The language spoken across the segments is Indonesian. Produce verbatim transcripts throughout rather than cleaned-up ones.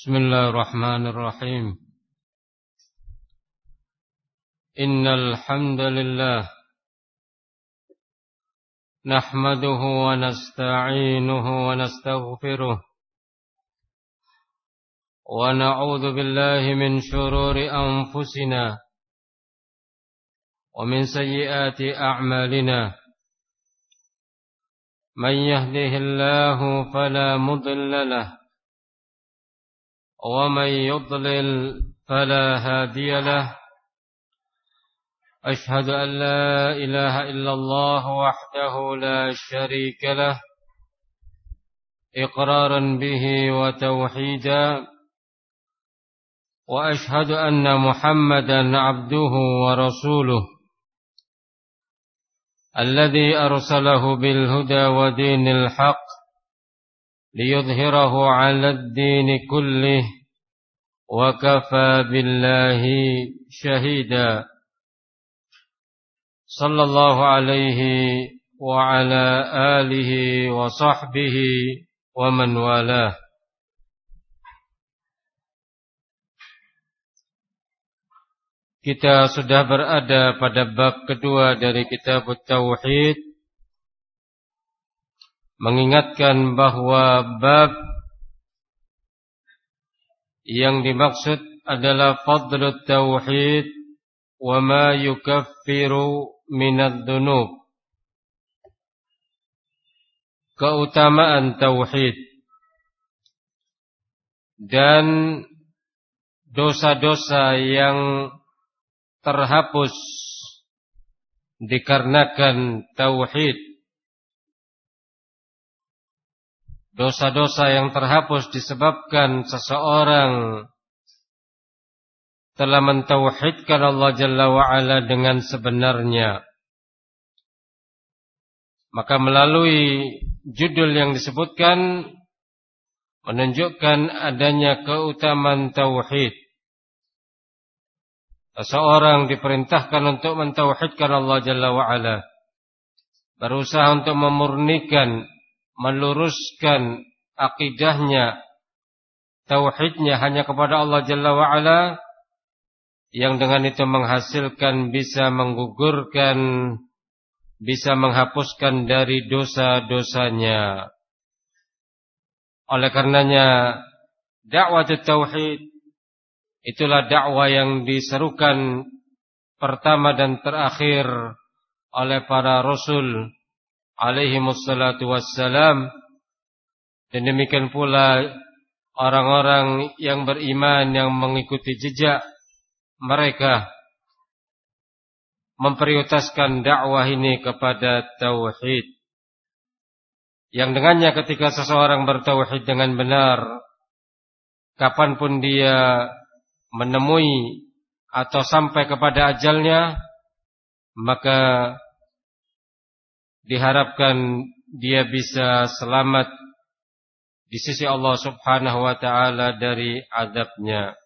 بسم الله الرحمن الرحيم إن الحمد لله نحمده ونستعينه ونستغفره ونعوذ بالله من شرور أنفسنا ومن سيئات أعمالنا من يهده الله فلا مضل له ومن يضلل فلا هادي له أشهد أن لا إله إلا الله وحده لا شريك له إقرارا به وتوحيدا وأشهد أن محمدا عبده ورسوله الذي أرسله بالهدى ودين الحق ليظهره على الدين كله وكفى بالله شهيدا صلى الله عليه وعلى آله وصحبه ومن والاه. Kita sudah berada pada bab kedua dari kitab Tauhid, mengingatkan bahwa bab yang dimaksud adalah fadlut tauhid wa ma yukaffiru minadz dzunub, keutamaan tauhid dan dosa-dosa yang terhapus dikarenakan tauhid. Dosa-dosa yang terhapus disebabkan seseorang telah mentauhidkan Allah Jalla wa'ala dengan sebenarnya. Maka melalui judul yang disebutkan menunjukkan adanya keutamaan tauhid. Seseorang diperintahkan untuk mentauhidkan Allah Jalla wa'ala, berusaha untuk memurnikan, meluruskan akidahnya, tauhidnya hanya kepada Allah Jalla wa'ala, yang dengan itu menghasilkan bisa menggugurkan, bisa menghapuskan dari dosa-dosanya. Oleh karenanya dakwah tauhid itulah dakwah yang diserukan pertama dan terakhir oleh para rasul alaihi wassalatu wassalam, dan demikian pula orang-orang yang beriman yang mengikuti jejak mereka memprioritaskan dakwah ini kepada tauhid, yang dengannya ketika seseorang bertauhid dengan benar, kapanpun dia menemui atau sampai kepada ajalnya, maka diharapkan dia bisa selamat di sisi Allah Subhanahu wa taala dari azabnya.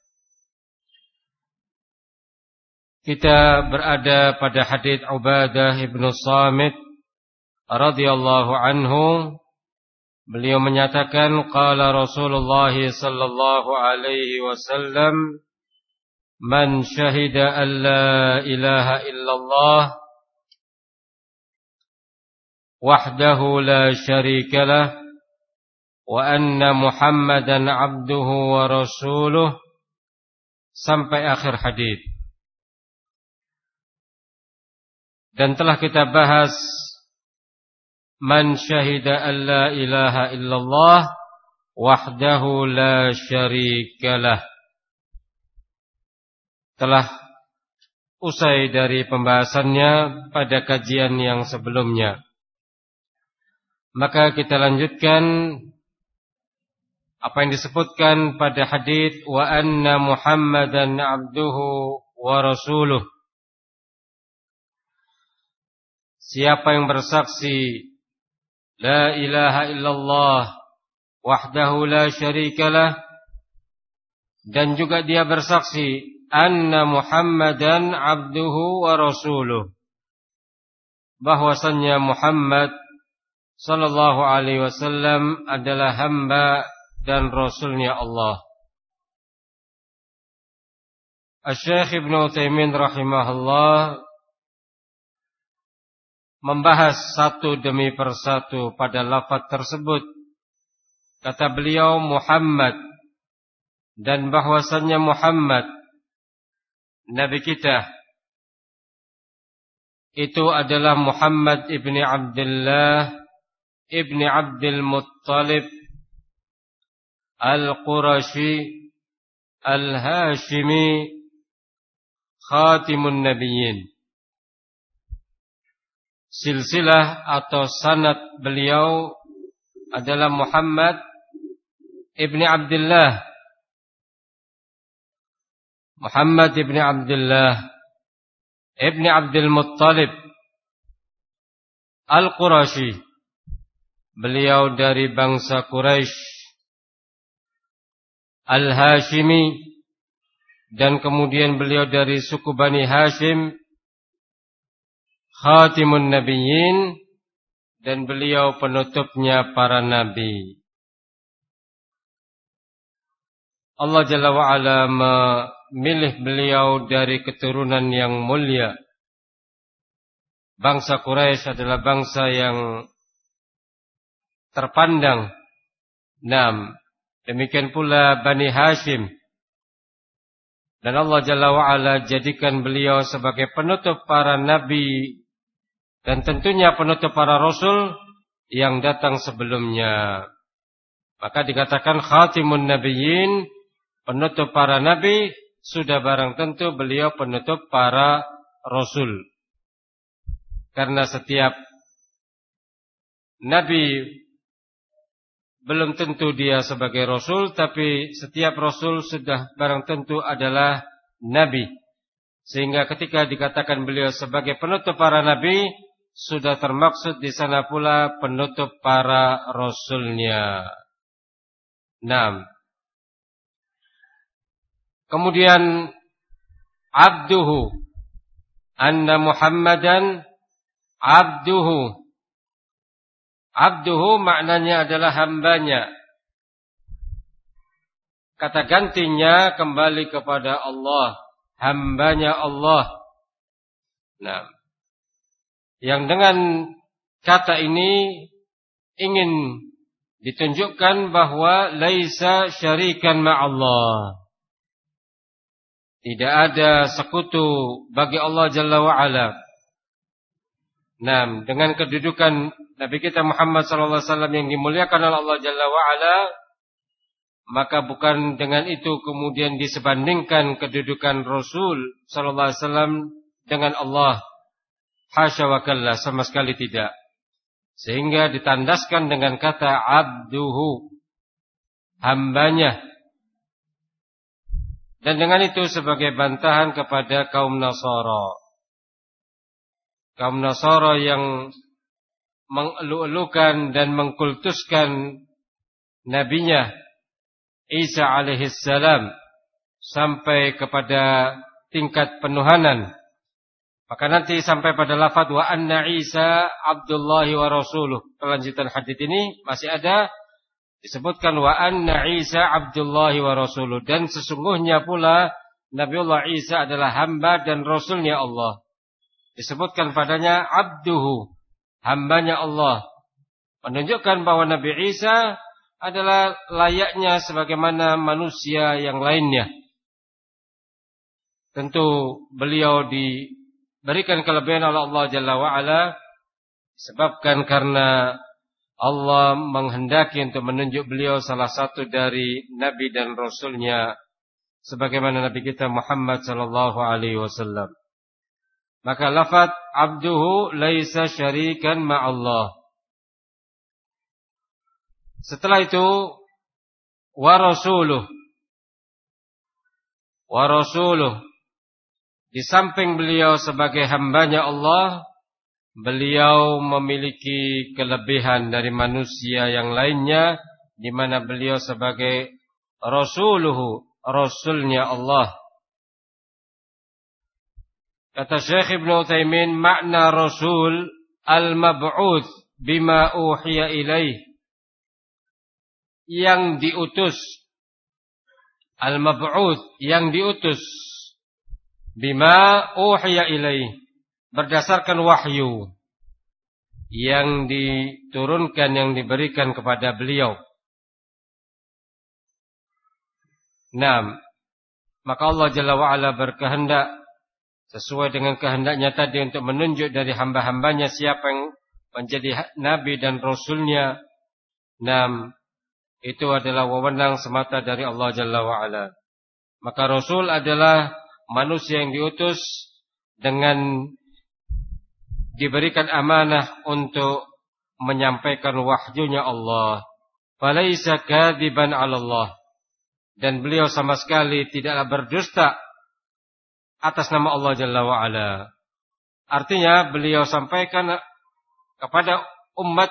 Kita berada pada hadits Ubadah ibn Samit radhiyallahu anhu. Beliau menyatakan, qala Rasulullah sallallahu alaihi wasallam, man syahida an la ilaha illallah wahdahu la syarika lah wa anna Muhammadan abduhu wa rasuluh, sampai akhir hadis. Dan telah kita bahas man syahida an la ilaha illallah wahdahu la syarika lah. Telah usai dari pembahasannya pada kajian yang sebelumnya. Maka kita lanjutkan apa yang disebutkan pada hadis wa anna Muhammadan abduhu wa rasuluh. Siapa yang bersaksi la ilaha illallah wahdahu la syarikalah, dan juga dia bersaksi anna Muhammadan abduhu wa rasuluh, bahwasannya Muhammad sallallahu alaihi wasallam adalah hamba dan rasulnya Allah. Asy-Syaikh Ibnu Utsaimin rahimahullah membahas satu demi persatu pada lafaz tersebut. Kata beliau Muhammad, dan bahwasannya Muhammad Nabi kita itu adalah Muhammad ibni Abdullah ibni Abdul Muttalib Al-Qurashi Al-Hashimi Khatimun Nabiyyin. Silsilah atau sanad beliau adalah Muhammad ibni Abdullah Muhammad ibni Abdullah ibni Abdul Muttalib Al-Qurashi. Beliau dari bangsa Quraisy, Al-Hashimi, dan kemudian beliau dari suku Bani Hashim, Khatimun Nabiyyin, dan beliau penutupnya para nabi. Allah Jalla wa'ala memilih beliau dari keturunan yang mulia. Bangsa Quraisy adalah bangsa yang terpandang. Naam, demikian pula Bani Hashim. Dan Allah Jalla wa'ala jadikan beliau sebagai penutup para nabi dan tentunya penutup para rasul yang datang sebelumnya. Maka dikatakan Khatimun Nabiyyin, penutup para nabi, sudah barang tentu beliau penutup para rasul. Karena setiap nabi belum tentu dia sebagai rasul, tapi setiap rasul sudah barang tentu adalah nabi. Sehingga ketika dikatakan beliau sebagai penutup para nabi, sudah termaksud di sana pula penutup para rasulnya. Naam. Kemudian abduhu, anna Muhammadan abduhu. Abduhu maknanya adalah hambanya. Kata gantinya kembali kepada Allah, hambanya Allah. Nah, yang dengan kata ini ingin ditunjukkan bahwa laisa syarikan ma'allah. Tidak ada sekutu bagi Allah Jalla wa'ala. Nah, dengan kedudukan Nabi kita Muhammad sallallahu alaihi wasallam yang dimuliakan oleh Allah Jalla wa'ala, maka bukan dengan itu kemudian disebandingkan kedudukan Rasul sallallahu alaihi wasallam dengan Allah. Hasya wa kalla, sama sekali tidak. Sehingga ditandaskan dengan kata abduhu, hambanya. Dan dengan itu sebagai bantahan kepada kaum Nasara. Kaum Nasara yang mengeluh-elukan dan mengkultuskan nabinya Isa alaihissalam sampai kepada tingkat penuhanan. Maka nanti sampai pada lafaz wa anna Isa Abdullahi wa rasuluh. Kelanjutan hadis ini masih ada disebutkan wa anna Isa Abdullahi wa rasuluh, dan sesungguhnya pula Nabiullah Isa adalah hamba dan rasulnya Allah. Disebutkan padanya abduhu, hambanya Allah, menunjukkan bahwa Nabi Isa adalah layaknya sebagaimana manusia yang lainnya. Tentu beliau diberikan kelebihan oleh Allah Jalla wa'ala disebabkan karena Allah menghendaki untuk menunjuk beliau salah satu dari Nabi dan Rasulnya, sebagaimana Nabi kita Muhammad sallallahu alaihi wasallam. Maka lafaz abduhu laisa syarikan ma'allah. Setelah itu wa rasuluh. Wa rasuluh. Di samping beliau sebagai hambanya Allah, beliau memiliki kelebihan dari manusia yang lainnya, di mana beliau sebagai rasuluhu, rasulnya Allah. Kata Syekh Ibnu Utsaimin, makna rasul al-mab'uts bima uhiya ilaih, yang diutus. Al-mab'uts, yang diutus bima uhiya ilaih, berdasarkan wahyu yang diturunkan, yang diberikan kepada beliau. Nah, maka Allah Jalla wa'ala berkehendak sesuai dengan kehendaknya tadi untuk menunjuk dari hamba-hambanya siapa yang menjadi nabi dan rasulnya. Nah, itu adalah wewenang semata dari Allah Jalla wa'ala. Maka rasul adalah manusia yang diutus dengan diberikan amanah untuk menyampaikan wahyunya Allah. Falaisa kadziban 'ala Allah. Dan beliau sama sekali tidaklah berdusta atas nama Allah Jalla wa'ala. Artinya beliau sampaikan kepada umat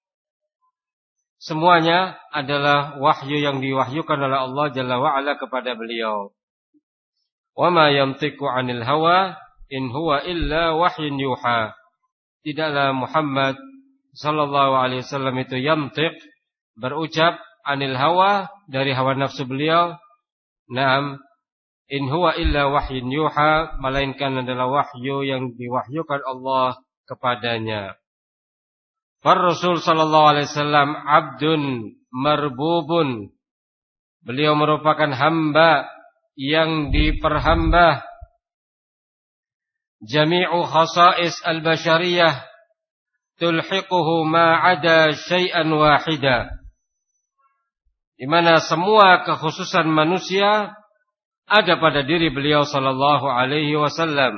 semuanya adalah wahyu yang diwahyukan oleh Allah Jalla wa'ala kepada beliau. Wa ma yantiqu 'anil hawa in huwa illa wahyun yuha. Tidaklah Muhammad sallallahu alaihi wasallam itu yantiq, berucap, anil hawa, dari hawa nafsu beliau. Naam, in huwa illa wahyun yuha, melainkan adalah wahyu yang diwahyukan Allah kepadanya. Far Rasul sallallahu alaihi wasallam abdun marbubun. Beliau merupakan hamba yang diperhamba. Jami'u khasa'is al-bashariyah tulhiquhu ma'ada syai'an wahida. Di mana semua kekhususan manusia ada pada diri beliau sallallahu alaihi wasallam.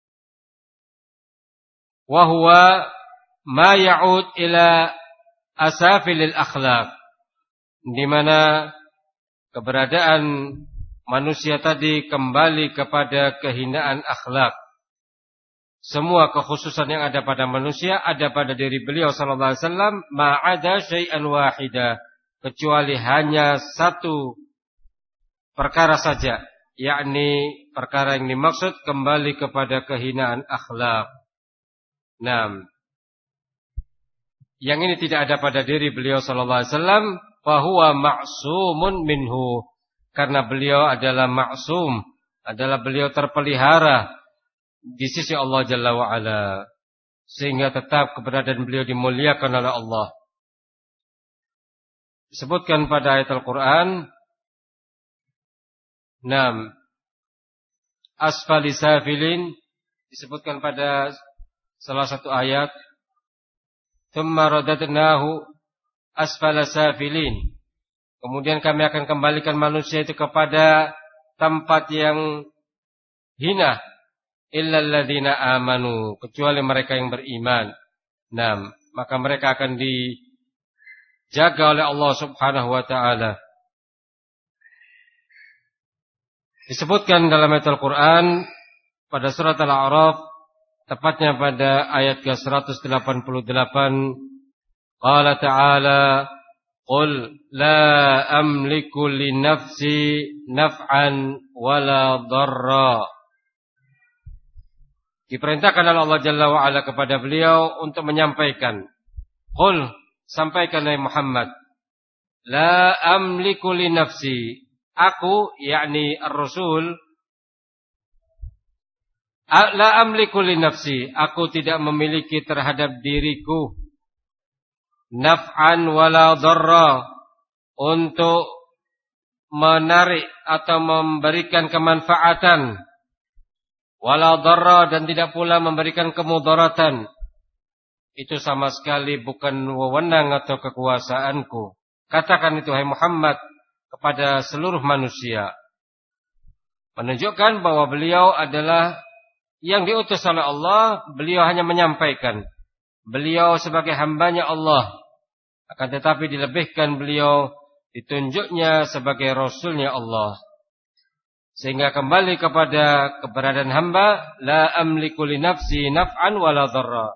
Wa huwa ma ya'ud ila asafilil akhlaq. Di mana keberadaan manusia tadi kembali kepada kehinaan akhlak. Semua kekhususan yang ada pada manusia ada pada diri beliau sallallahu alaihi wasallam, ma'ada syai'an wahida, kecuali hanya satu perkara saja, yakni perkara yang dimaksud kembali kepada kehinaan akhlak. Nah, yang ini tidak ada pada diri beliau sallallahu alaihi wasallam, fa huwa ma'sumun minhu, karena beliau adalah maksum, adalah beliau terpelihara di sisi Allah Jalla wa'ala, sehingga tetap keberadaan beliau dimuliakan oleh Allah. Disebutkan pada ayat Al-Quran, Nam asfali safilin, disebutkan pada salah satu ayat, thumma radadnahu asfala safilin, kemudian kami akan kembalikan manusia itu kepada tempat yang hina, illal ladzina amanu, kecuali mereka yang beriman. Nah, maka mereka akan dijaga oleh Allah Subhanahu wa taala. Disebutkan dalam ayat Al-Qur'an pada surat Al-A'raf, tepatnya pada ayat ke seratus delapan puluh delapan, qala ta'ala, qul la amliku li nafsi naf'an wala dharra. Diperintahkan oleh Allah Jalla wa'ala kepada beliau untuk menyampaikan. Qul, sampaikan oleh Muhammad. La amliku li nafsi. Aku, yakni ar-Rasul. La amliku li nafsi. Aku tidak memiliki terhadap diriku naf'an wala dharra, untuk menarik atau memberikan kemanfaatan, wala dharra, dan tidak pula memberikan kemudaratan. Itu sama sekali bukan wewenang atau kekuasaanku. Katakan itu hai Muhammad kepada seluruh manusia, menunjukkan bahwa beliau adalah yang diutus oleh Allah. Beliau hanya menyampaikan, beliau sebagai hambanya Allah, akan tetapi dilebihkan beliau ditunjuknya sebagai rasulnya Allah, sehingga kembali kepada keberadaan hamba. La amliku li nafsi naf'an wala dharra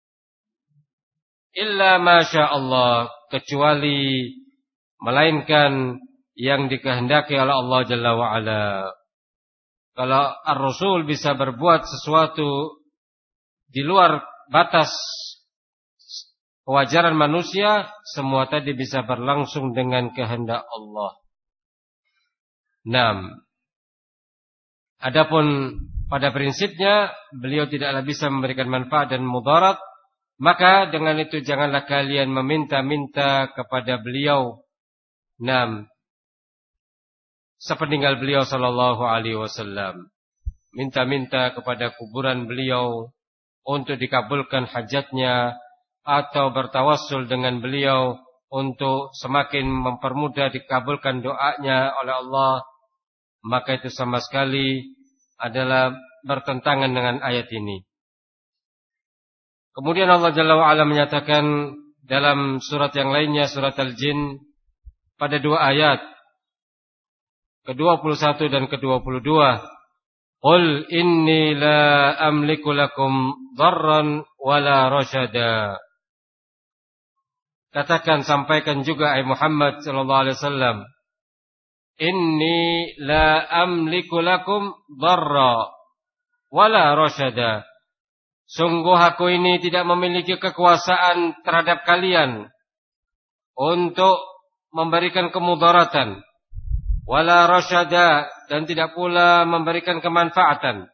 illa ma sya Allah, kecuali melainkan yang dikehendaki oleh Allah Jalla wa ala. Kalau ar-Rasul bisa berbuat sesuatu di luar batas kewajaran manusia, semua tadi bisa berlangsung dengan kehendak Allah. enam. Adapun pada prinsipnya beliau tidaklah bisa memberikan manfaat dan mudarat, maka dengan itu janganlah kalian meminta-minta kepada beliau. Nam, sepeninggal beliau sallallahu alaihi wasallam, minta-minta kepada kuburan beliau untuk dikabulkan hajatnya, atau bertawassul dengan beliau untuk semakin mempermudah dikabulkan doanya oleh Allah, maka itu sama sekali adalah bertentangan dengan ayat ini. Kemudian Allah Jalla wa'ala menyatakan dalam surat yang lainnya, surat Al-Jin, pada dua ayat, ke dua puluh satu dan ke dua puluh dua, Qul inni la amliku lakum dharran wala rasyada. Katakan, sampaikan juga ai Muhammad sallallahu alaihi wasallam, inni la amliku lakum dharra wala rasyada. Sungguh aku ini tidak memiliki kekuasaan terhadap kalian untuk memberikan kemudaratan, wala rasyada, dan tidak pula memberikan kemanfaatan.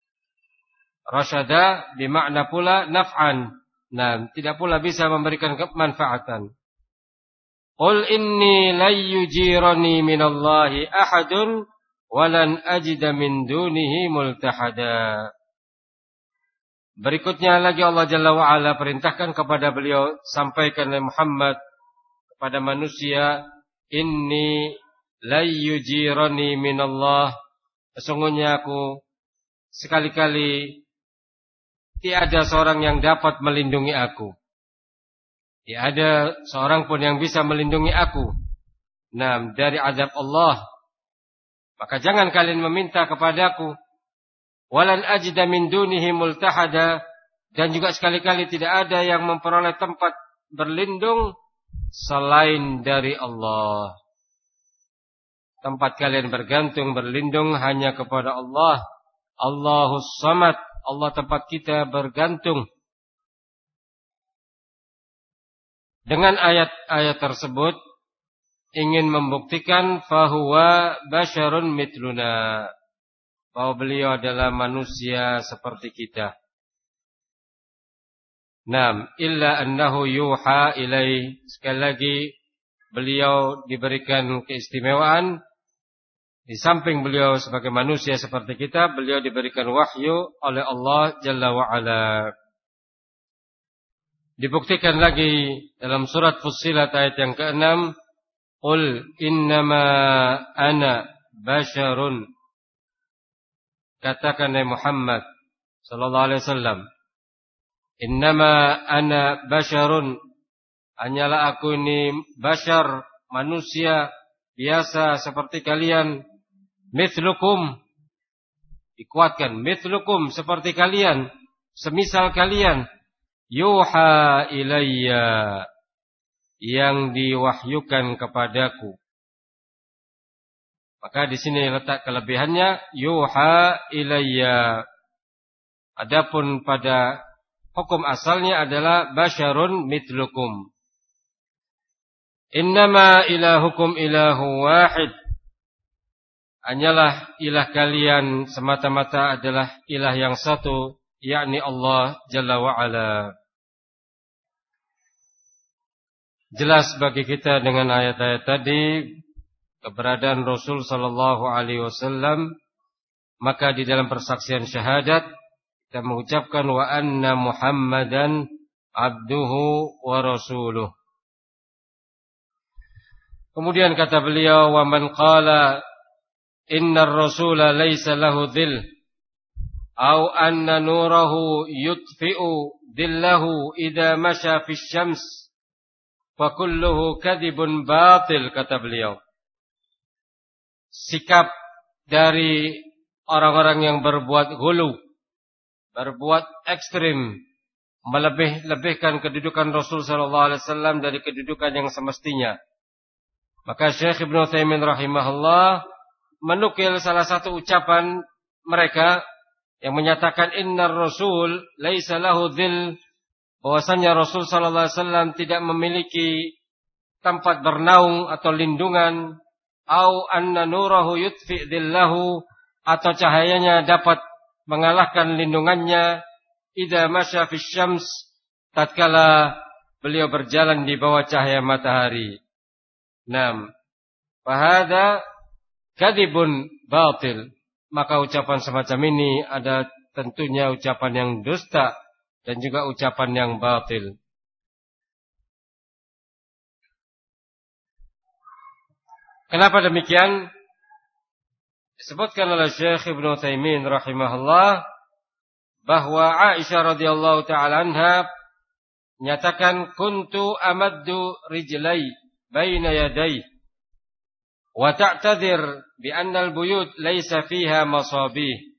Rasyada bermakna pula naf'an. Nah, tidak pula bisa memberikan kemanfaatan. Qul inni la yujirani minallahi ahadun walan ajida min dunihi multahada. Berikutnya lagi Allah Jalla wa'ala perintahkan kepada beliau, sampaikan oleh Muhammad kepada manusia, inni la yujirani minallah, sesungguhnya aku sekali-kali tiada seorang yang dapat melindungi aku. Tiada seorang pun yang bisa melindungi aku, nah, dari azab Allah. Maka jangan kalian meminta kepadaku. Walan ajida min dunihi multahada, dan juga sekali-kali tidak ada yang memperoleh tempat berlindung selain dari Allah. Tempat kalian bergantung, berlindung hanya kepada Allah. Allahus Samad, Allah tempat kita bergantung. Dengan ayat-ayat tersebut ingin membuktikan fahuwa basyarun mitluna, bahwa beliau adalah manusia seperti kita. Naam, illa annahu yuha ilaih. Sekali lagi beliau diberikan keistimewaan. Di samping beliau sebagai manusia seperti kita, beliau diberikan wahyu oleh Allah Jalla wa'ala. Dibuktikan lagi dalam surat Fussilat ayat yang keenam, Qul innama ana basyarun. Katakan ya Muhammad sallallahu alaihi wasallam, innama ana basyarun, hanyalah aku ini basyar, manusia biasa seperti kalian. Mithlukum, dikuatkan, mithlukum, seperti kalian, semisal kalian. Yuha ilayya, yang diwahyukan kepadaku. Maka di sini letak kelebihannya, yuha ilayya. Adapun pada hukum asalnya adalah basyarun mithlukum. Innama ilahukum ilahu wahid. Hanyalah ilah kalian semata-mata adalah ilah yang satu, yakni Allah Jalla wa'ala. Jelas bagi kita dengan ayat-ayat tadi keberadaan Rasul sallallahu alaihi wasallam. Maka di dalam persaksian syahadat kita mengucapkan wa anna Muhammadan abduhu wa rasuluh. Kemudian kata beliau, wa man qala innar rasula laysa lahu dhil au anna nurahu yutfi'u dhillahu idza masya fi syams fa kulluhu kadhibun batil, kata beliau. Sikap dari orang-orang yang berbuat ghulu, berbuat ekstrim, melebih-lebihkan kedudukan Rasul sallallahu alaihi wasallam dari kedudukan yang semestinya. Maka Syekh Ibnu Utsaimin rahimahullah menukil salah satu ucapan mereka yang menyatakan innar rasul laisa lahu dhil, bahwasanya Rasul sallallahu alaihi wasallam tidak memiliki tempat bernaung atau lindungan, au anna nurahu yutfi dhillahu, atau cahayanya dapat mengalahkan lindungannya idza masya fis syams, tatkala beliau berjalan di bawah cahaya matahari. Naam. Fahada kadhibun batil. Maka ucapan semacam ini ada tentunya ucapan yang dusta dan juga ucapan yang batil. Kenapa demikian? Disebutkan oleh Syekh Ibnu Utsaimin rahimahullah bahwa Aisyah radhiyallahu taala anha menyatakan kuntu amaddu rijlai baina yaday wa ta'tadir bi anna al-buyut laysa fiha masabih.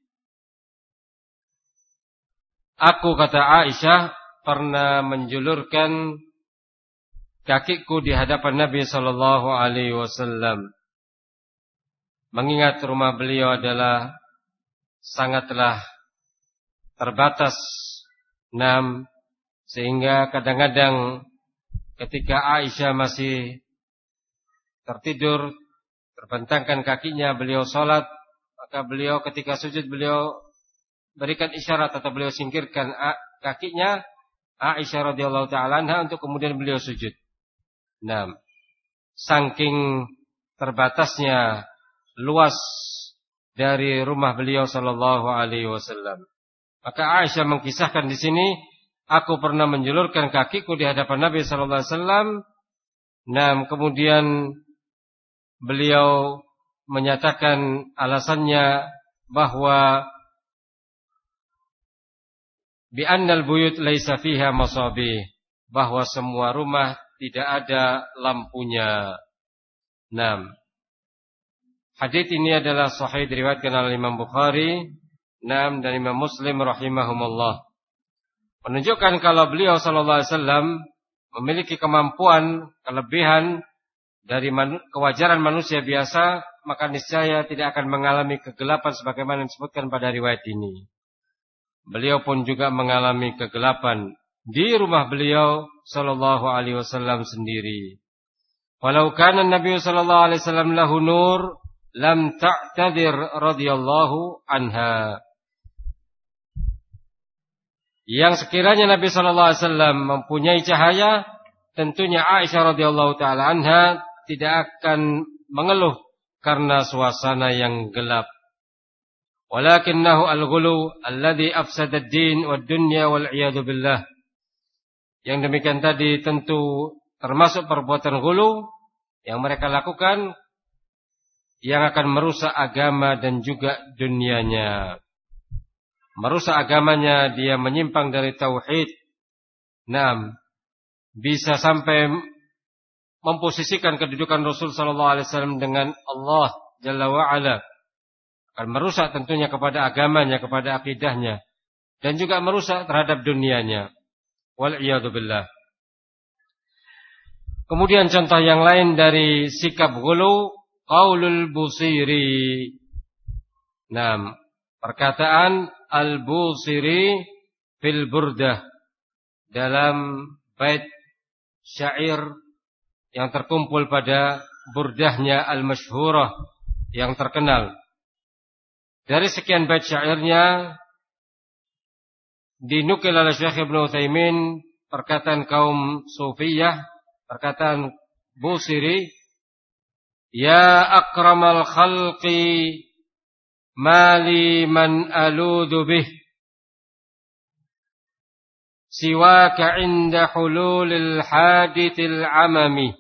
Aku, kata Aisyah, pernah menjulurkan kakiku di hadapan Nabi sallallahu alaihi wasallam, mengingat rumah beliau adalah sangatlah terbatas, enam, sehingga kadang-kadang ketika Aisyah masih tertidur, terbentangkan kakinya, beliau sholat, maka beliau ketika sujud beliau berikan isyarat atau beliau singkirkan kakinya Aisyah radhiyallahu taala anha untuk kemudian beliau sujud. Nah, saking terbatasnya luas dari rumah beliau sallallahu alaihi wasallam. Maka Aisyah mengkisahkan di sini, aku pernah menjulurkan kakiku di hadapan Nabi sallallahu alaihi wasallam. Nah, kemudian beliau menyatakan alasannya bahwa bi annal buyut laisa fiha masabih, bahwa semua rumah tidak ada lampunya. Nah, hadits ini adalah sahih diriwayatkan oleh Imam Bukhari, Naam, dan Imam Muslim rahimahumullah. Menunjukkan kalau beliau sallallahu alaihi wasallam memiliki kemampuan, kelebihan dari manu- kewajaran manusia biasa, maka niscaya tidak akan mengalami kegelapan sebagaimana disebutkan pada riwayat ini. Beliau pun juga mengalami kegelapan di rumah beliau sallallahu alaihi wasallam sendiri. Walau kana Nabi sallallahu alaihi wasallam lahu nur lam ta'tadir radhiyallahu anha. Yang sekiranya Nabi sallallahu alaihi wasallam mempunyai cahaya, tentunya Aisyah radhiyallahu taala anha tidak akan mengeluh karena suasana yang gelap. Walakinnahu al-ghulu alladhi afsada ad-din wad-dunya wal iyadu billah. Yang demikian tadi tentu termasuk perbuatan ghulu yang mereka lakukan yang akan merusak agama dan juga dunianya. Merusak agamanya, dia menyimpang dari tauhid. Naam, bisa sampai memposisikan kedudukan Rasul sallallahu alaihi wasallam dengan Allah Jalla wa Ala. Akan merusak tentunya kepada agamanya, kepada akidahnya, dan juga merusak terhadap dunianya. Wal iyadu billah. Kemudian contoh yang lain dari sikap ghulu, qaulul Busiri. Naam, perkataan Al-Busiri fil Burdah, dalam bait syair yang terkumpul pada burdahnya al-masyhurah yang terkenal. Dari sekian bait syairnya dinukil oleh Syekh Ibnu Utsaimin perkataan kaum Sufiyah, perkataan Busiri, ya akramal khalqi mali man aludu bih siwaka inda hululil hadithil amami.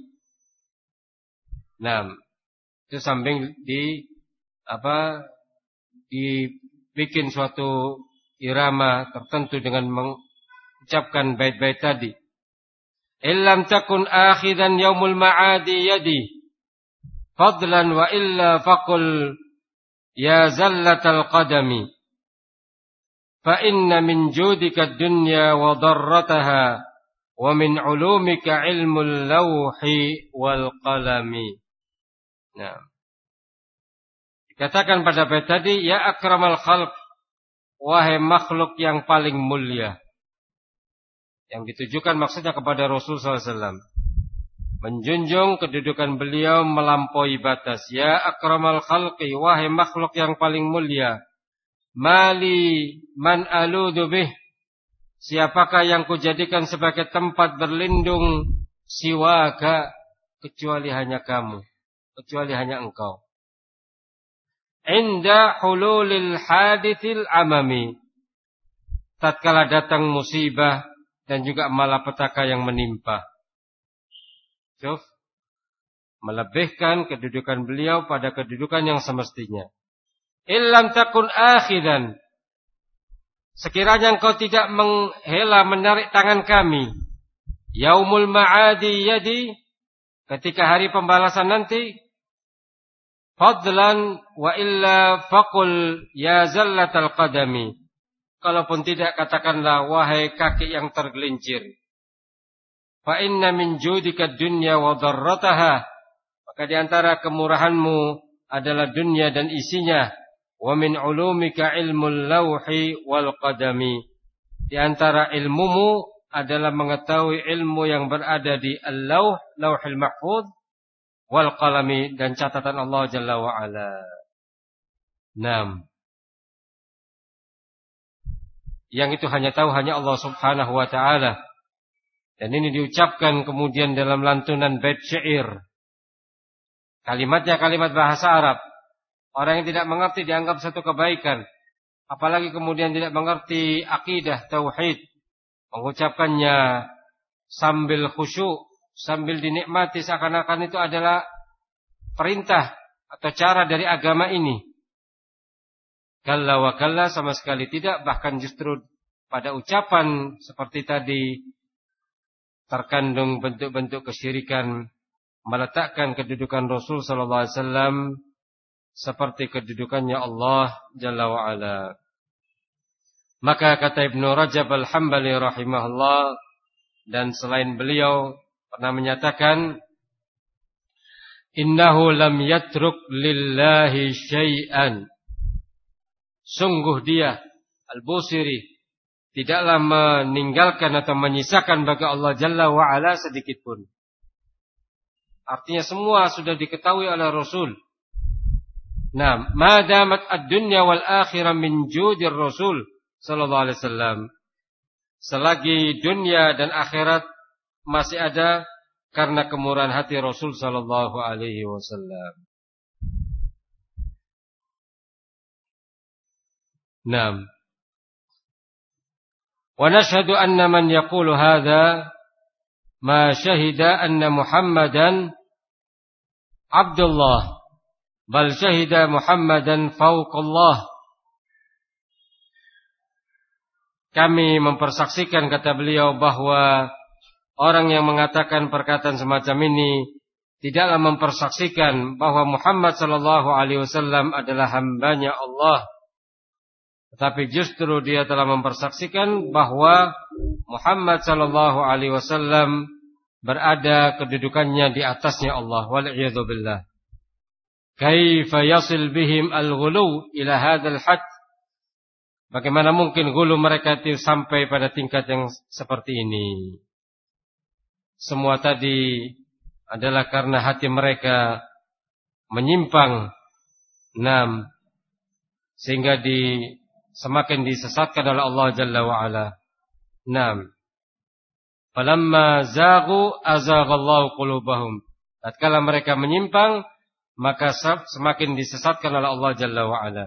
Nah, itu samping di apa dibikin suatu irama tertentu dengan mengucapkan bait-bait tadi. Illam takun akhidan yaumul ma'adi yadi fadlan wa illa faqul ya zallatal qadami fa inna min judika ad-dunya wa darrataha wa min ulumika ilmul lawhi wal qalami. Nah, dikatakan pada bait tadi, ya akramal khalq, wahai makhluk yang paling mulia. Yang ditujukan maksudnya kepada Rasul sallallahu alaihi wasallam, menjunjung kedudukan beliau melampaui batas. Ya akramal khalqi, wahai makhluk yang paling mulia. Mali man aludu bih. Siapakah yang kujadikan sebagai tempat berlindung siwaka, kecuali hanya kamu, kecuali hanya engkau. Inda hululil hadithil amami, tatkala datang musibah dan juga malapetaka yang menimpa. Syuf, melebihkan kedudukan beliau pada kedudukan yang semestinya. Illam takun akhidan, sekiranya engkau tidak menghela menarik tangan kami, yaumul ma'adi yadi, ketika hari pembalasan nanti, fadlan wa illa faqul ya zallatal qadami, kalaupun tidak katakanlah wahai kaki yang tergelincir. Fa inna min judika dunya wa darrataha, maka di antara kemurahanmu adalah dunia dan isinya. Wa min ulumika ilmul lawhi wal qadami, di antara ilmumu adalah mengetahui ilmu yang berada di al-lawh, lauhil mahfuz, wal qalami, dan catatan Allah Jalla wa Ala. Naam. Yang itu hanya tahu hanya Allah Subhanahu wa taala. Dan ini diucapkan kemudian dalam lantunan bait syair. Kalimatnya kalimat bahasa Arab. Orang yang tidak mengerti dianggap satu kebaikan. Apalagi kemudian tidak mengerti akidah tauhid, mengucapkannya sambil khusyuk, sambil dinikmati seakan-akan itu adalah perintah atau cara dari agama ini. Kalla wa kalla, sama sekali tidak. Bahkan justru pada ucapan seperti tadi terkandung bentuk-bentuk kesyirikan, meletakkan kedudukan Rasul sallallahu alaihi wasallam seperti kedudukannya Allah Jalla wa Ala. Maka kata Ibnu Rajab Al-Hambali rahimahullah, dan selain beliau pernah menyatakan, innahu lam yatruk lillahi syai'an, sungguh dia Al-Busiri tidaklah meninggalkan atau menyisakan bagi Allah Jalla wa Ala sedikit pun. Artinya semua sudah diketahui oleh Rasul. Nah, madamat ad-dunya wal akhirah min judir Rasul sallallahu alaihi wasallam. Selagi dunia dan akhirat masih ada karena kemurahan hati Rasul sallallahu alaihi wasallam. Naam. Wa nashhadu anna man yaqulu hadha ma syahida anna Muhammadan Abdullah bal syahida Muhammadan fauqallah. Kami mempersaksikan, kata beliau, bahwa orang yang mengatakan perkataan semacam ini tidaklah mempersaksikan bahwa Muhammad sallallahu alaihi wasallam adalah hambanya Allah, tetapi justru dia telah mempersaksikan bahwa Muhammad sallallahu alaihi wasallam berada kedudukannya di atasnya Allah. Wal a'yadzu billah. Kaifa yasil bihim al-ghulu ila hadzal hadd? Bagaimana mungkin ghulu mereka itu sampai pada tingkat yang seperti ini? Semua tadi adalah karena hati mereka menyimpang, enam, sehingga di semakin disesatkan oleh Allah Jalla wa Ala. Enam. Falamma zaghu azaghallahu qulubahum. Tatkala mereka menyimpang, maka semakin disesatkan oleh Allah Jalla wa Ala.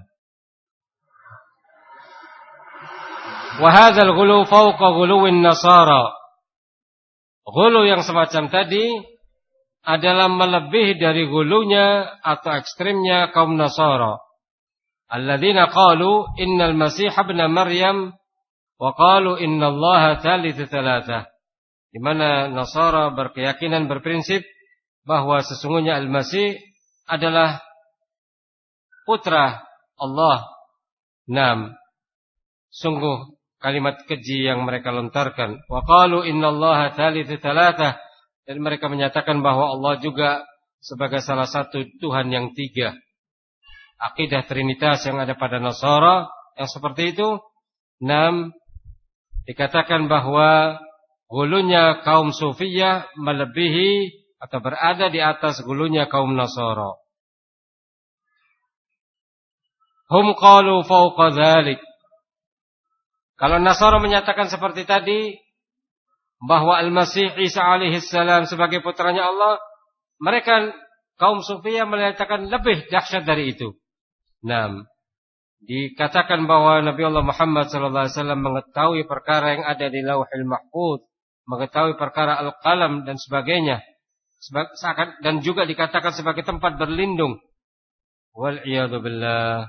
Wa hadzal ghulu fawqa ghuluwin nasara. Ghulu yang semacam tadi adalah melebihi dari ghulunya atau ekstrimnya kaum Nasara. Alladzina qalu innal Masih ibn Maryam wa qalu innallaha thalithu thalathah. Di mana Nasara berkeyakinan, berprinsip bahwa sesungguhnya Al-Masih adalah putra Allah. Naam. Sungguh kalimat keji yang mereka lontarkan. Wa qalu innallaha thalithu thalathah, dan mereka menyatakan bahwa Allah juga sebagai salah satu Tuhan yang tiga. Akidah Trinitas yang ada pada Nasara yang seperti itu. Naam, dikatakan bahwa gulunya kaum Sufiyah melebihi atau berada di atas gulunya kaum Nasara. hum qalu fawqa dzalik. Kalau Nasara menyatakan seperti tadi, bahwa Al-Masih Isa alaihi salam sebagai putranya Allah, mereka kaum Sufiyah menyatakan lebih dahsyat dari itu. Nah, dikatakan bahwa Nabi Allah Muhammad sallallahu alaihi wasallam mengetahui perkara yang ada di Lauhul Mahfuz, mengetahui perkara Al-Qalam dan sebagainya, dan juga dikatakan sebagai tempat berlindung. Wal iyadu billah.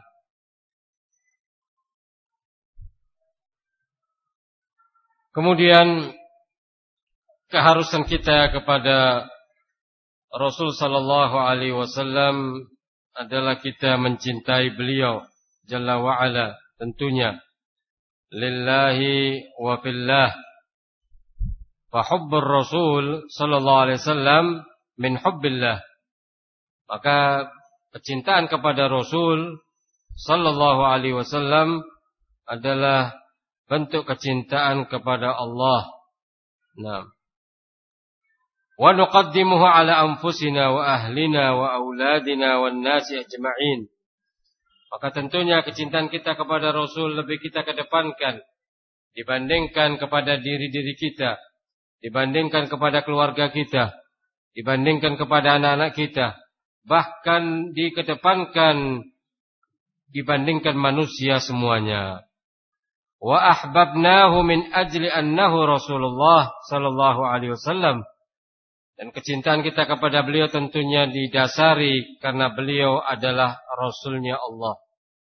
Kemudian keharusan kita kepada Rasul sallallahu alaihi wasallam adalah kita mencintai beliau Jalla wa ala, tentunya lillahi wa fillah. Fa hubbur Rasul sallallahu alaihi wasallam min hubbillah. Maka kecintaan kepada Rasul sallallahu alaihi wasallam adalah bentuk kecintaan kepada Allah. Nah, wa nuqaddimuhu ala anfusina wa ahlina wa auladina wan nasi ajma'in. Maka tentunya kecintaan kita kepada Rasul lebih kita kedepankan dibandingkan kepada diri-diri kita, dibandingkan kepada keluarga kita, dibandingkan kepada anak-anak kita, bahkan dikedepankan dibandingkan manusia semuanya. Wa ahbabnahu min ajli annahu Rasulullah sallallahu alaihi wasallam. Dan kecintaan kita kepada beliau tentunya didasari karena beliau adalah Rasulnya Allah.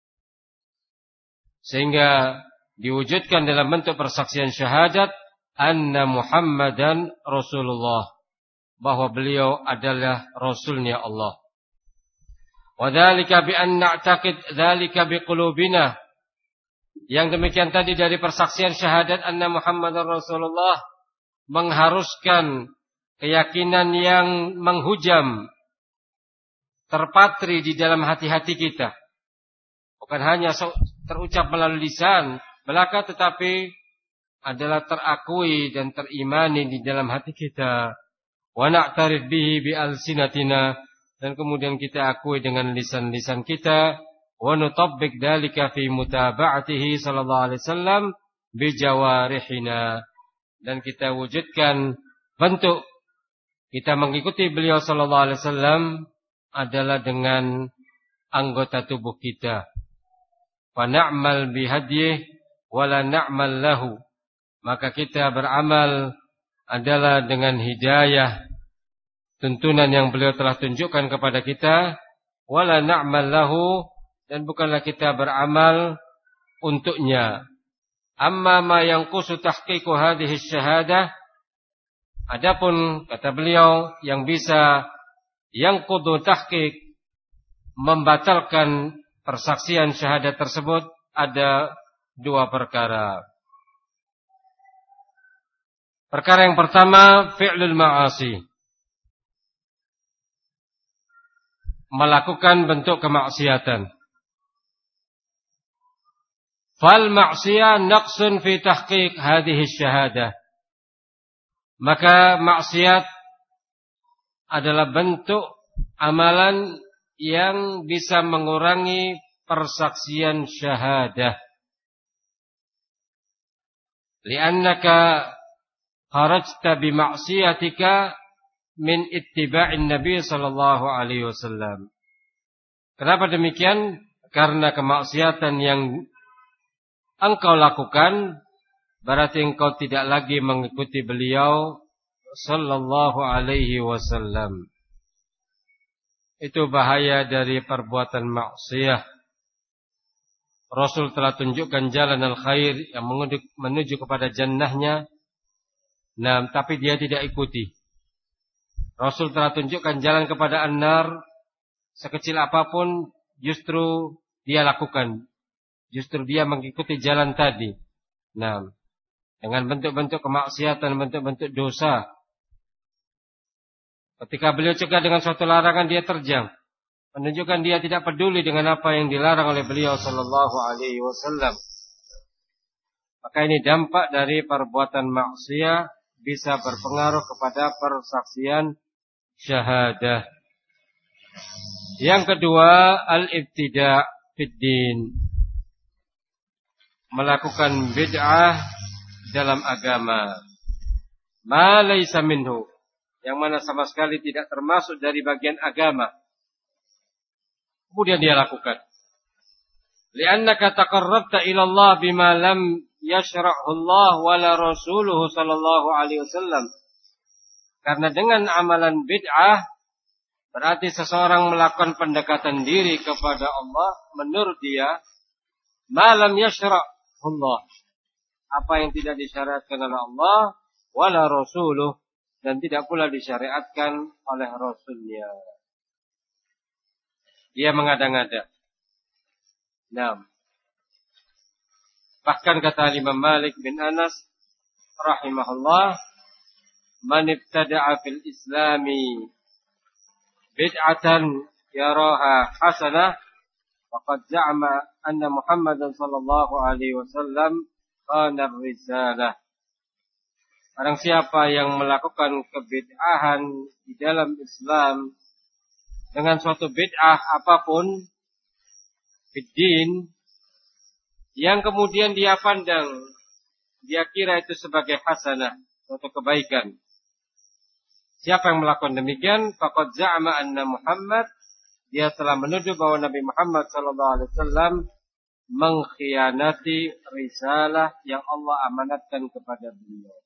Sehingga diwujudkan dalam bentuk persaksian syahadat anna Muhammadan Rasulullah, bahwa beliau adalah Rasulnya Allah. Wa dzalika bi an na'taqid dzalika biqulubina. Yang demikian tadi dari persaksian syahadat anna Muhammadar Rasulullah mengharuskan keyakinan yang menghujam, terpatri di dalam hati-hati kita. Bukan hanya terucap melalui lisan belaka, tetapi adalah terakui dan terimani di dalam hati kita. Wa na'tarif bihi bi alsinatina, dan kemudian kita akui dengan lisan-lisan kita. Wa nutabbiq dzalika fi mutaba'atihi sallallahu alaihi wasallam bi jawarihina, dan kita wujudkan bentuk kita mengikuti beliau sallallahu alaihi wasallam adalah dengan anggota tubuh kita. Wa na'mal bihadyihi wa la na'mal lahu. Maka kita beramal adalah dengan hidayah, tuntunan yang beliau telah tunjukkan kepada kita, wa la na'mal lahu, dan bukanlah kita beramal untuknya. Amma ma yanqusu tahqiqu hadhihi syahadah. Adapun kata beliau yang bisa yang kudu tahqiq, membatalkan persaksian syahadat tersebut, ada dua perkara. Perkara yang pertama, fi'lul ma'asi, melakukan bentuk kemaksiatan. Fal ma'siyah naqsun fi tahqiq hadhihi syahadah. Maka maksiat adalah bentuk amalan yang bisa mengurangi persaksian syahadah. Li'annaka kharajta bi maksiatika min ittiba'in Nabi sallallahu alaihi wasallam. Kenapa demikian? Karena kemaksiatan yang engkau lakukan berarti engkau tidak lagi mengikuti beliau sallallahu alaihi wasallam. Itu bahaya dari perbuatan maksiat. Rasul telah tunjukkan jalan al-khair yang menuju kepada jannahnya. Nah, tapi dia tidak ikuti. Rasul telah tunjukkan jalan kepada an-nar, sekecil apapun justru dia lakukan. Justru dia mengikuti jalan tadi. Nah, dengan bentuk-bentuk kemaksiatan, bentuk-bentuk dosa. Ketika beliau cegah dengan suatu larangan, dia terjang, menunjukkan dia tidak peduli dengan apa yang dilarang oleh beliau sallallahu alaihi wasallam. Maka ini dampak dari perbuatan maksiat bisa berpengaruh kepada persaksian syahadah. Yang kedua, al-ibtida', fid din, melakukan bid'ah dalam agama, ma laysa minhu, yang mana sama sekali tidak termasuk dari bagian agama, kemudian dia lakukan. Li'annaka taqarrabta ila Allah bima lam yashra'hu Allah wala rasuluhu sallallahu alaihi wasallam. Karena dengan amalan bid'ah berarti seseorang melakukan pendekatan diri kepada Allah menurut dia ma lam yashra'hu Allah, apa yang tidak disyariatkan oleh Allah wala rasuluh, dan tidak pula disyariatkan oleh Rasulnya. Dia mengada-ngada. Nah, bahkan kata Imam Malik bin Anas rahimahullah, man ibtada'a fil islami bid'atan yaraha hasanah faqad za'ama anna Muhammadan sallallahu alaihi wasallam khana ar-risalah. Barang siapa yang melakukan kebid'ahan di dalam Islam dengan suatu bid'ah apapun fiddin, yang kemudian dia pandang, dia kira itu sebagai hasanah, suatu kebaikan. Siapa yang melakukan demikian, faqad za'ama anna Muhammad, dia telah menuduh bahwa Nabi Muhammad sallallahu alaihi wasallam mengkhianati risalah yang Allah amanatkan kepada beliau.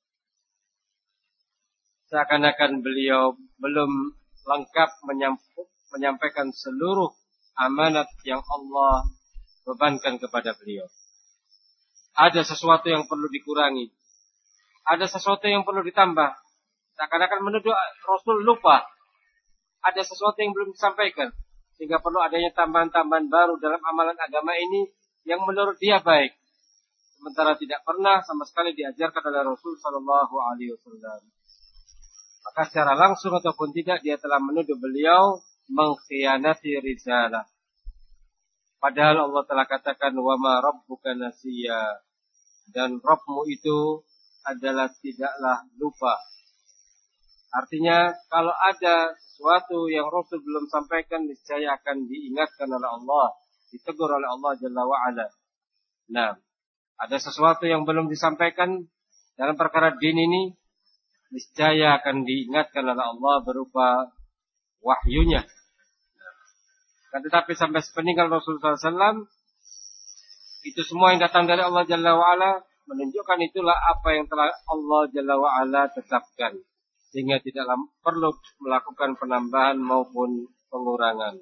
Seakan-akan beliau belum lengkap menyampaikan seluruh amanat yang Allah bebankan kepada beliau. Ada sesuatu yang perlu dikurangi, ada sesuatu yang perlu ditambah. Seakan-akan menuduh Rasul lupa, ada sesuatu yang belum disampaikan, sehingga perlu adanya tambahan-tambahan baru dalam amalan agama ini yang menurut dia baik, sementara tidak pernah sama sekali diajarkan oleh Rasul sallallahu alaihi wasallam. Maka secara langsung ataupun tidak dia telah menuduh beliau mengkhianati risalah. Padahal Allah telah katakan wa ma rabbuka nasiya, dan Rabbmu itu adalah tidaklah lupa. Artinya kalau ada sesuatu yang Rasul belum sampaikan, niscaya akan diingatkan oleh Allah, ditegur oleh Allah Jalla wa Ala. Nah, ada sesuatu yang belum disampaikan dalam perkara din ini, niscaya akan diingatkan oleh Allah berupa wahyunya. Nah, tetapi sampai sepeninggal Rasulullah sallallahu alaihi wasallam, itu semua yang datang dari Allah Jalla wa Ala menunjukkan itulah apa yang telah Allah Jalla wa Ala tetapkan, sehingga tidak perlu melakukan penambahan maupun pengurangan.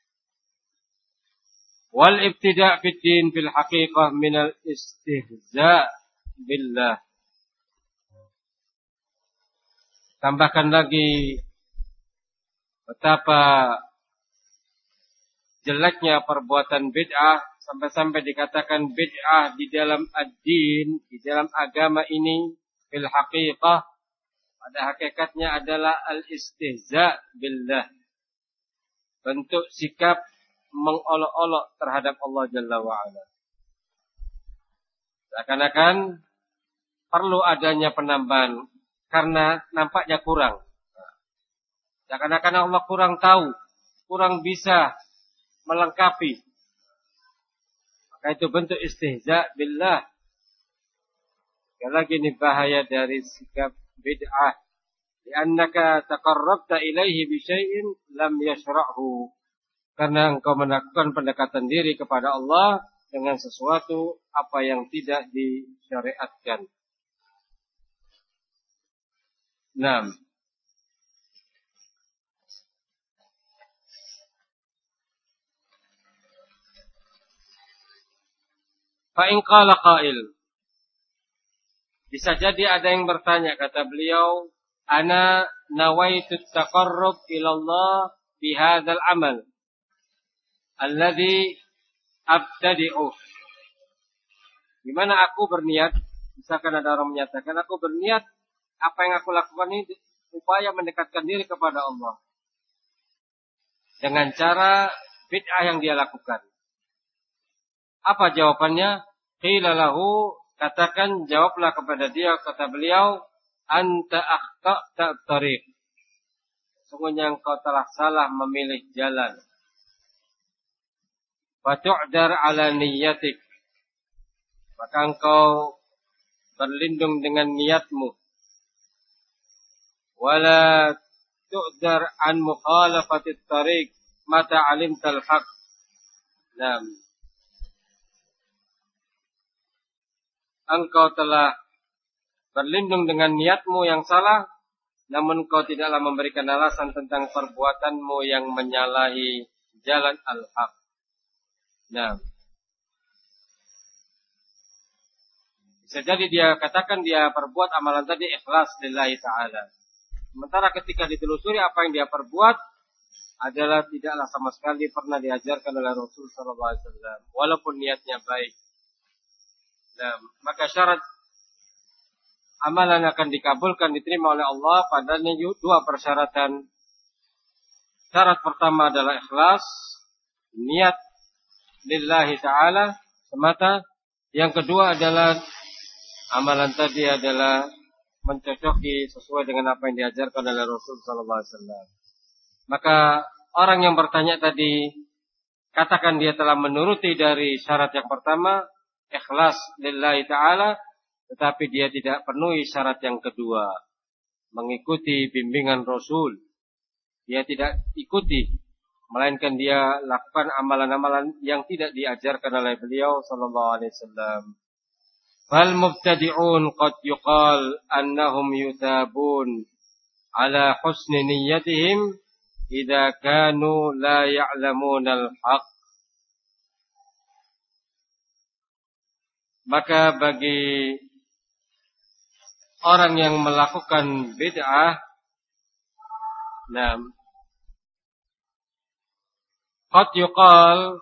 Wal ibtida' fid din fil haqiqah minal istihza' billah. Tambahkan lagi betapa jeleknya perbuatan bid'ah, sampai-sampai dikatakan bid'ah di dalam ad-din, di dalam agama ini, fil haqiqah, pada hakikatnya adalah al-istihza' billah. Bentuk sikap mengolok-olok terhadap Allah Jalla wa'ala. Seakan-akan perlu adanya penambahan, karena nampaknya kurang. Seakan-akan Allah kurang tahu, kurang bisa melengkapi. Maka itu bentuk istihza' billah. Sekali lagi ini bahaya dari sikap bid'ah. Li'annaka taqarrabta ilaihi bisyai'in lam yashra'hu. Karena engkau melakukan pendekatan diri kepada Allah dengan sesuatu apa yang tidak disyariatkan. Naam. Fa in qala qail, bisa jadi ada yang bertanya, kata beliau, ana nawaitu taqarrub ila Allah bi hadzal amal alladhi abtadi'u. Gimana aku berniat, misalkan ada orang menyatakan aku berniat apa yang aku lakukan ini upaya mendekatkan diri kepada Allah dengan cara bid'ah yang dia lakukan. Apa jawabannya? Qila lahu, katakan, jawablah kepada dia, kata beliau, anta akhta'ta tariq. Sungguhnya engkau telah salah memilih jalan. wa tu'dar ala niyyatik, maka engkau berlindung dengan niatmu. Wala tu'dar an mukhalafatit tariq mata alimtal haq. Naam. Engkau telah berlindung dengan niatmu yang salah, namun engkau tidaklah memberikan alasan tentang perbuatanmu yang menyalahi jalan al-haq. Nah, bisa jadi dia katakan dia perbuat amalan tadi ikhlas lillahi ta'ala. Sementara ketika ditelusuri apa yang dia perbuat adalah tidaklah sama sekali pernah diajarkan oleh Rasul sallallahu alaihi wasallam, walaupun niatnya baik. Nah, maka syarat amalan akan dikabulkan, diterima oleh Allah padanya dua persyaratan. Syarat pertama adalah ikhlas, niat lillahi ta'ala semata. Yang kedua adalah amalan tadi adalah mencocoki sesuai dengan apa yang diajarkan oleh Rasul sallallahu alaihi wasallam. Maka orang yang bertanya tadi, katakan dia telah menuruti dari syarat yang pertama, ikhlas lillahi ta'ala, tetapi dia tidak penuhi syarat yang kedua, mengikuti bimbingan Rasul. Dia tidak ikuti, melainkan dia lakukan amalan-amalan yang tidak diajarkan oleh beliau sallallahu alaihi wasallam. Fal mubtadi'un qad yuqal annahum yutabun ala husni niyyatihim idza kanu la ya'lamuna al-haq. Maka bagi orang yang melakukan bid'ah, nah, qad yuqal,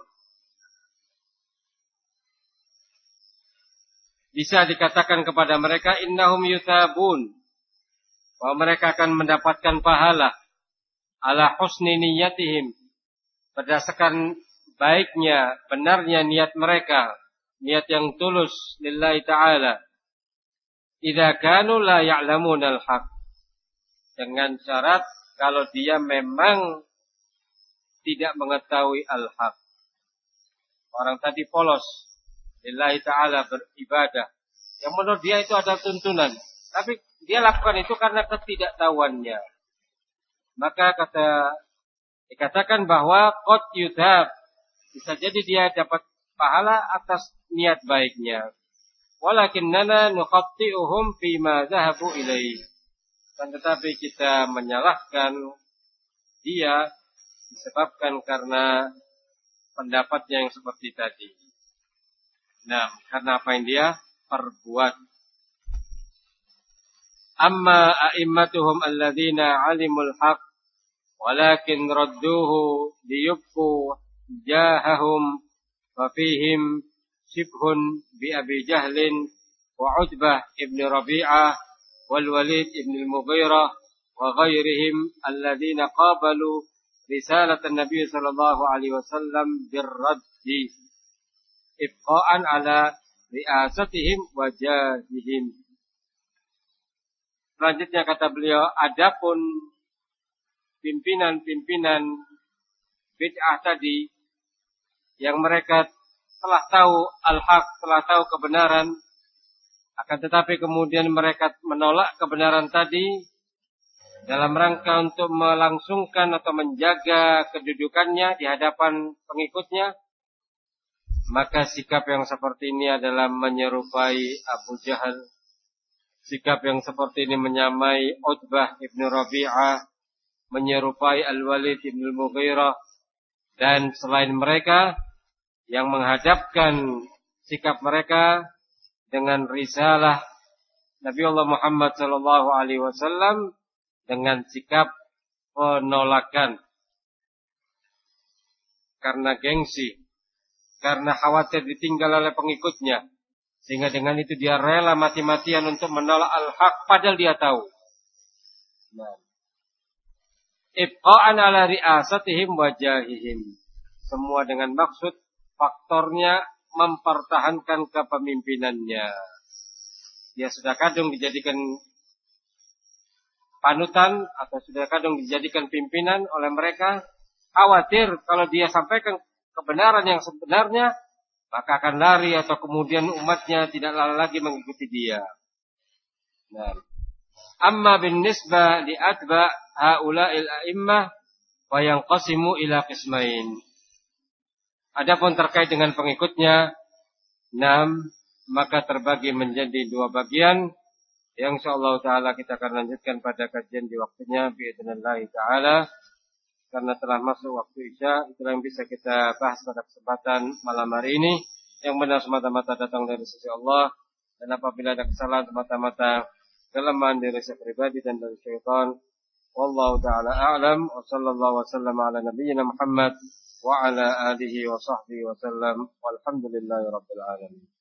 bisa dikatakan kepada mereka innahum yutabun, bahwa mereka akan mendapatkan pahala ala husni niyyatihim, berdasarkan baiknya, benarnya niat mereka, niat yang tulus lillahi ta'ala. Idza kanu la ya'lamuna al-haq, dengan syarat kalau dia memang tidak mengetahui al-haq. Orang tadi polos lillahi ta'ala beribadah, yang menurut dia itu ada tuntunan, tapi dia lakukan itu karena ketidaktahuannya. Maka kata dikatakan bahwa qad yutab, bisa jadi dia dapat pahala atas niat baiknya. Walakinnana nuqatti'uhum fima dhahabu ilaihi, dan tetapi kita menyalahkan dia disebabkan karena pendapatnya yang seperti tadi. Nah, karena apa yang dia perbuat. Amma a'immatuhum alladzina 'alimul haqq walakin radduhu liyubqu jahahum wa fihim shibhun bi Abi Jahlin wa Utbah ibn Rabi'ah wal Walid ibn al-Mughirah wa ghairihim alladzina qabalu risalat an-nabi sallallahu alaihi wasallam birraddi ibqa'an ala riasatihim wa jahihim. Selanjutnya kata beliau, adapun pimpinan-pimpinan bid'ah tadi yang mereka telah tahu al-haq, telah tahu kebenaran, akan tetapi kemudian mereka menolak kebenaran tadi dalam rangka untuk melangsungkan atau menjaga kedudukannya di hadapan pengikutnya, maka sikap yang seperti ini adalah menyerupai Abu Jahal. Sikap yang seperti ini menyamai Utbah ibn Rabi'ah, menyerupai Al-Walid ibn al-Mughirah, dan selain mereka yang menghadapkan sikap mereka dengan risalah Nabi Allah Muhammad sallallahu alaihi wasallam dengan sikap penolakan karena gengsi, karena khawatir ditinggal oleh pengikutnya, sehingga dengan itu dia rela mati-matian untuk menolak al-haq padahal dia tahu. Nah, ibqa'an ala riasatihim wa jahihim, semua dengan maksud faktornya mempertahankan kepemimpinannya. Dia sudah kadung dijadikan panutan atau sudah kadung dijadikan pimpinan oleh mereka, khawatir kalau dia sampaikan kebenaran yang sebenarnya, maka akan lari atau kemudian umatnya tidak lagi mengikuti dia. Nah, amma bin nisbah li atba haula'il a'immah wa yanqasimu ila qismain. Adapun terkait dengan pengikutnya, enam, maka terbagi menjadi dua bagian yang insyaallah taala kita akan lanjutkan pada kajian di waktunya biidznillah taala, karena telah masuk waktu Isya. Itulah yang bisa kita bahas pada kesempatan malam hari ini, yang benar semata-mata datang dari sisi Allah, dan apabila ada kesalahan semata-mata kelemahan dari saya pribadi dan dari syaitan. Wallahu taala a'lam, wa sallallahu wasallam ala nabiyyina Muhammad wa ala alihi wa sahbihi wa sallam, walhamdulillahi rabbil alamin.